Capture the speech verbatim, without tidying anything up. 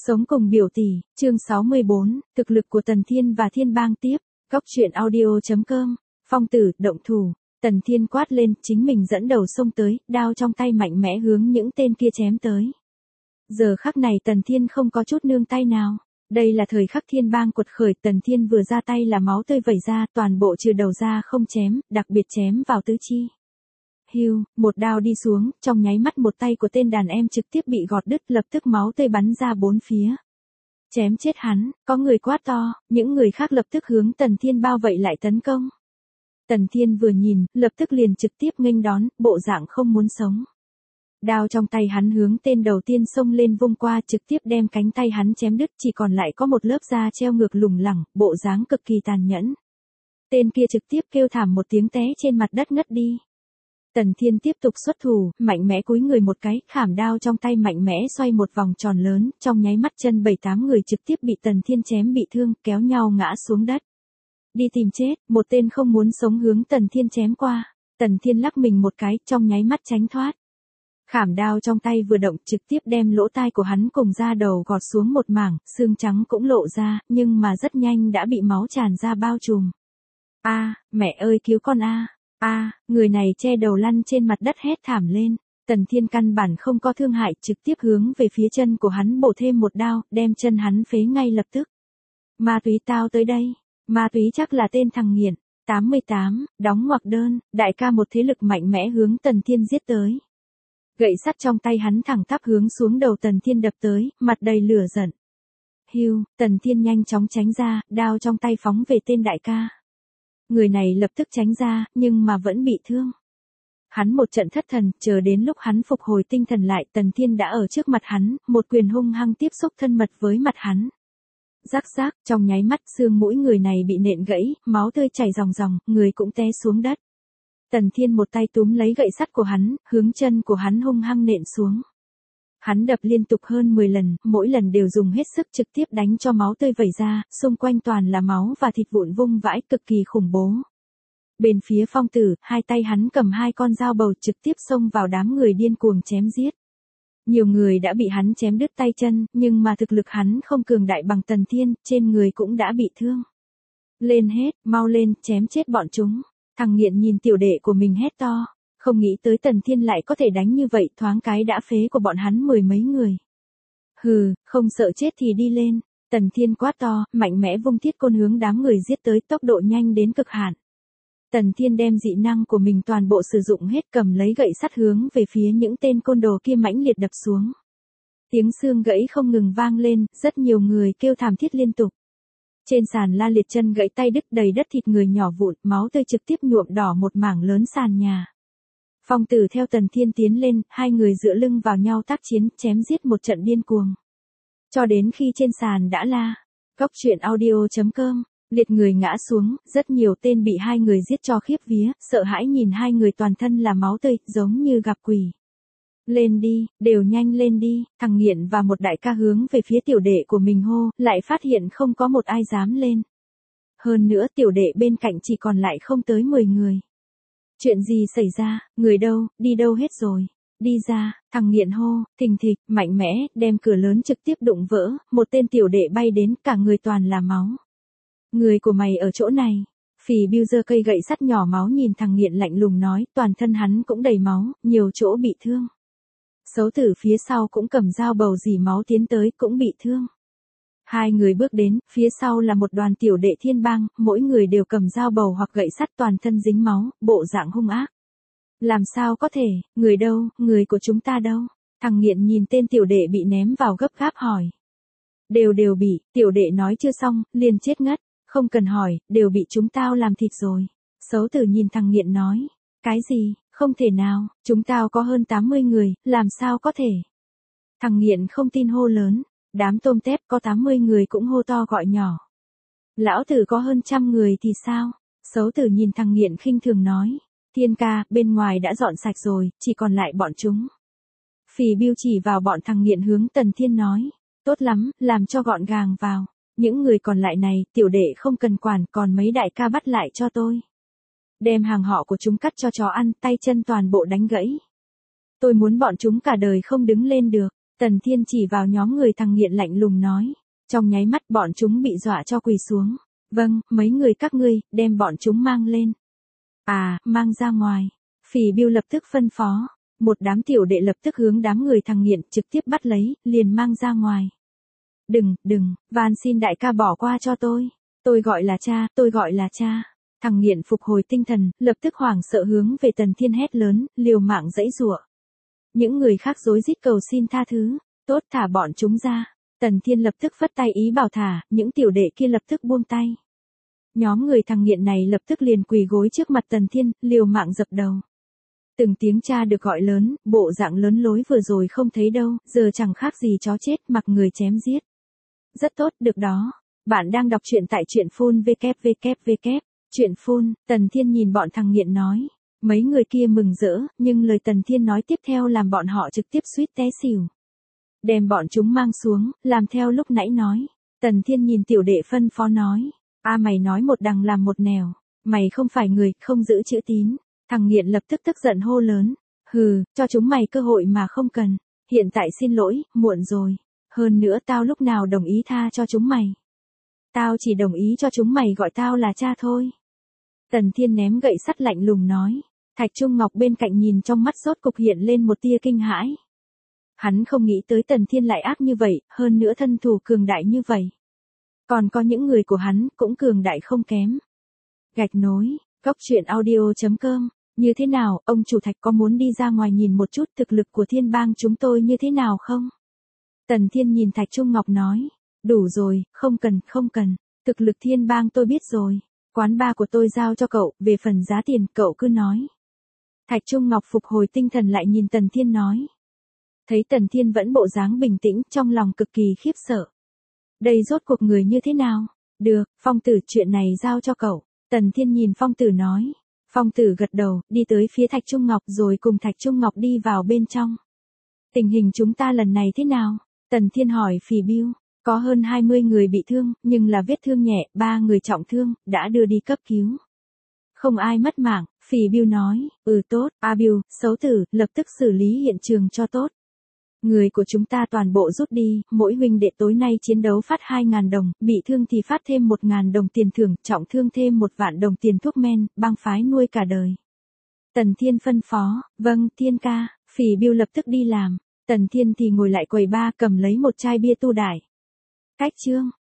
Sống cùng biểu tỷ, chương sáu mươi bốn, thực lực của Tần Thiên và Thiên Bang tiếp, góc truyện audio chấm com, phong tử, động thủ, Tần Thiên quát lên, chính mình dẫn đầu xông tới, đao trong tay mạnh mẽ hướng những tên kia chém tới. Giờ khắc này Tần Thiên không có chút nương tay nào, đây là thời khắc Thiên Bang quật khởi, Tần Thiên vừa ra tay là máu tươi vẩy ra, toàn bộ trừ đầu ra không chém, đặc biệt chém vào tứ chi. Hưu, một đao đi xuống, trong nháy mắt một tay của tên đàn em trực tiếp bị gọt đứt, lập tức máu tươi bắn ra bốn phía. Chém chết hắn, có người quát to, những người khác lập tức hướng Tần Thiên bao vây lại tấn công. Tần Thiên vừa nhìn, lập tức liền trực tiếp nghênh đón, bộ dạng không muốn sống. Đao trong tay hắn hướng tên đầu tiên xông lên vung qua, trực tiếp đem cánh tay hắn chém đứt, chỉ còn lại có một lớp da treo ngược lủng lẳng, bộ dáng cực kỳ tàn nhẫn. Tên kia trực tiếp kêu thảm một tiếng té trên mặt đất ngất đi. Tần Thiên tiếp tục xuất thủ, mạnh mẽ cúi người một cái, khảm đao trong tay mạnh mẽ xoay một vòng tròn lớn, trong nháy mắt chân bảy tám người trực tiếp bị Tần Thiên chém bị thương, kéo nhau ngã xuống đất. Đi tìm chết, một tên không muốn sống hướng Tần Thiên chém qua, Tần Thiên lắc mình một cái, trong nháy mắt tránh thoát. Khảm đao trong tay vừa động trực tiếp đem lỗ tai của hắn cùng da đầu gọt xuống một mảng, xương trắng cũng lộ ra, nhưng mà rất nhanh đã bị máu tràn ra bao trùm. A, mẹ ơi cứu con a. A, à, người này che đầu lăn trên mặt đất hét thảm lên, Tần Thiên căn bản không có thương hại, trực tiếp hướng về phía chân của hắn bổ thêm một đao, đem chân hắn phế ngay lập tức. Ma túy tao tới đây, ma túy chắc là tên thằng nghiện, tám mươi tám, đóng ngoặc đơn, đại ca một thế lực mạnh mẽ hướng Tần Thiên giết tới. Gậy sắt trong tay hắn thẳng tắp hướng xuống đầu Tần Thiên đập tới, mặt đầy lửa giận. Hưu, Tần Thiên nhanh chóng tránh ra, đao trong tay phóng về tên đại ca. Người này lập tức tránh ra, nhưng mà vẫn bị thương. Hắn một trận thất thần, chờ đến lúc hắn phục hồi tinh thần lại, Tần Thiên đã ở trước mặt hắn, một quyền hung hăng tiếp xúc thân mật với mặt hắn. Rắc rác, trong nháy mắt xương mũi người này bị nện gãy, máu tươi chảy ròng ròng, người cũng té xuống đất. Tần Thiên một tay túm lấy gậy sắt của hắn, hướng chân của hắn hung hăng nện xuống. Hắn đập liên tục hơn mười lần, mỗi lần đều dùng hết sức trực tiếp đánh cho máu tươi vẩy ra, xung quanh toàn là máu và thịt vụn vung vãi, cực kỳ khủng bố. Bên phía phong tử, hai tay hắn cầm hai con dao bầu trực tiếp xông vào đám người điên cuồng chém giết. Nhiều người đã bị hắn chém đứt tay chân, nhưng mà thực lực hắn không cường đại bằng Tần Thiên, trên người cũng đã bị thương. Lên hết, mau lên, chém chết bọn chúng. Thằng nghiện nhìn tiểu đệ của mình hét to. Không nghĩ tới Tần Thiên lại có thể đánh như vậy, thoáng cái đã phế của bọn hắn mười mấy người. Hừ, không sợ chết thì đi lên. Tần Thiên quát to, mạnh mẽ vung thiết côn hướng đám người giết tới, tốc độ nhanh đến cực hạn. Tần Thiên đem dị năng của mình toàn bộ sử dụng hết, cầm lấy gậy sắt hướng về phía những tên côn đồ kia mãnh liệt đập xuống. Tiếng xương gãy không ngừng vang lên, rất nhiều người kêu thảm thiết liên tục. Trên sàn la liệt, chân gãy, tay đứt, đầy đất thịt người nhỏ vụn, máu tươi trực tiếp nhuộm đỏ một mảng lớn sàn nhà. Phong tử theo Tần Thiên tiến lên, hai người dựa lưng vào nhau tác chiến, chém giết một trận điên cuồng. Cho đến khi trên sàn đã la. Góc truyện audio chấm com, liệt người ngã xuống, rất nhiều tên bị hai người giết cho khiếp vía, sợ hãi nhìn hai người toàn thân là máu tươi, giống như gặp quỷ. Lên đi, đều nhanh lên đi, thằng nghiện và một đại ca hướng về phía tiểu đệ của mình hô, lại phát hiện không có một ai dám lên. Hơn nữa tiểu đệ bên cạnh chỉ còn lại không tới mười người. Chuyện gì xảy ra, người đâu, đi đâu hết rồi, đi ra, thằng nghiện hô, thình thịch, mạnh mẽ, đem cửa lớn trực tiếp đụng vỡ, một tên tiểu đệ bay đến, cả người toàn là máu. Người của mày ở chỗ này, Phì Biêu giơ cây gậy sắt nhỏ máu nhìn thằng nghiện lạnh lùng nói, toàn thân hắn cũng đầy máu, nhiều chỗ bị thương. Xấu tử phía sau cũng cầm dao bầu dì máu tiến tới, cũng bị thương. Hai người bước đến, phía sau là một đoàn tiểu đệ Thiên Bang, mỗi người đều cầm dao bầu hoặc gậy sắt, toàn thân dính máu, bộ dạng hung ác. Làm sao có thể, người đâu, người của chúng ta đâu? Thằng nghiện nhìn tên tiểu đệ bị ném vào gấp gáp hỏi. Đều đều bị, tiểu đệ nói chưa xong, liền chết ngất, không cần hỏi, đều bị chúng tao làm thịt rồi. Xấu tử nhìn thằng nghiện nói, cái gì, không thể nào, chúng tao có hơn tám mươi người, làm sao có thể? Thằng nghiện không tin hô lớn. Đám tôm tép có tám mươi người cũng hô to gọi nhỏ. Lão tử có hơn trăm người thì sao? Xấu tử nhìn thằng nghiện khinh thường nói. Thiên ca, bên ngoài đã dọn sạch rồi, chỉ còn lại bọn chúng. Phì Biêu chỉ vào bọn thằng nghiện hướng Tần Thiên nói. Tốt lắm, làm cho gọn gàng vào. Những người còn lại này, tiểu đệ không cần quản, còn mấy đại ca bắt lại cho tôi. Đem hàng họ của chúng cắt cho chó ăn, tay chân toàn bộ đánh gãy. Tôi muốn bọn chúng cả đời không đứng lên được. Tần Thiên chỉ vào nhóm người thằng nghiện lạnh lùng nói. Trong nháy mắt bọn chúng bị dọa cho quỳ xuống. Vâng, mấy người các ngươi, đem bọn chúng mang lên. À, mang ra ngoài. Phì Bưu lập tức phân phó. Một đám tiểu đệ lập tức hướng đám người thằng nghiện trực tiếp bắt lấy, liền mang ra ngoài. Đừng, đừng, van xin đại ca bỏ qua cho tôi. Tôi gọi là cha, tôi gọi là cha. Thằng nghiện phục hồi tinh thần, lập tức hoảng sợ hướng về Tần Thiên hét lớn, liều mạng giãy giụa. Những người khác rối rít cầu xin tha thứ. Tốt, thả bọn chúng ra. Tần Thiên lập tức phất tay ý bảo thả, những tiểu đệ kia lập tức buông tay. Nhóm người thằng nghiện này lập tức liền quỳ gối trước mặt Tần Thiên, liều mạng dập đầu. Từng tiếng cha được gọi lớn, bộ dạng lớn lối vừa rồi không thấy đâu, giờ chẳng khác gì chó chết mặc người chém giết. Rất tốt, được đó. Bạn đang đọc truyện tại truyện phun vê vê vê vê. Truyện phun, Tần Thiên nhìn bọn thằng nghiện nói. Mấy người kia mừng rỡ, nhưng lời Tần Thiên nói tiếp theo làm bọn họ trực tiếp suýt té xỉu. Đem bọn chúng mang xuống, làm theo lúc nãy nói. Tần Thiên nhìn tiểu đệ phân phó nói. A mày nói một đằng làm một nẻo. Mày không phải người, không giữ chữ tín. Thằng nghiện lập tức tức giận hô lớn. Hừ, cho chúng mày cơ hội mà không cần. Hiện tại xin lỗi, muộn rồi. Hơn nữa tao lúc nào đồng ý tha cho chúng mày. Tao chỉ đồng ý cho chúng mày gọi tao là cha thôi. Tần Thiên ném gậy sắt lạnh lùng nói. Thạch Trung Ngọc bên cạnh nhìn trong mắt sốt cục hiện lên một tia kinh hãi. Hắn không nghĩ tới Tần Thiên lại ác như vậy, hơn nữa thân thủ cường đại như vậy. Còn có những người của hắn cũng cường đại không kém. Gạch nối, góc truyện audio chấm com. Như thế nào, ông chủ Thạch có muốn đi ra ngoài nhìn một chút thực lực của Thiên Bang chúng tôi như thế nào không? Tần Thiên nhìn Thạch Trung Ngọc nói. Đủ rồi, không cần, không cần. Thực lực Thiên Bang tôi biết rồi. Quán bar của tôi giao cho cậu, về phần giá tiền cậu cứ nói. Thạch Trung Ngọc phục hồi tinh thần lại nhìn Tần Thiên nói. Thấy Tần Thiên vẫn bộ dáng bình tĩnh, trong lòng cực kỳ khiếp sợ. Đây rốt cuộc người như thế nào? Được, Phong Tử, chuyện này giao cho cậu. Tần Thiên nhìn Phong Tử nói. Phong Tử gật đầu, đi tới phía Thạch Trung Ngọc rồi cùng Thạch Trung Ngọc đi vào bên trong. Tình hình chúng ta lần này thế nào? Tần Thiên hỏi Phì Bưu. Có hơn hai mươi người bị thương, nhưng là vết thương nhẹ, ba người trọng thương, đã đưa đi cấp cứu. Không ai mất mạng, Phì Bưu nói. Ừ tốt, A Bưu, xấu tử, lập tức xử lý hiện trường cho tốt. Người của chúng ta toàn bộ rút đi, mỗi huynh đệ tối nay chiến đấu phát hai ngàn đồng, bị thương thì phát thêm một ngàn đồng tiền thưởng, trọng thương thêm một vạn đồng tiền thuốc men, bang phái nuôi cả đời. Tần Thiên phân phó. Vâng, Thiên ca. Phì Bưu lập tức đi làm. Tần Thiên thì ngồi lại quầy ba cầm lấy một chai bia tu đại. Cách chương.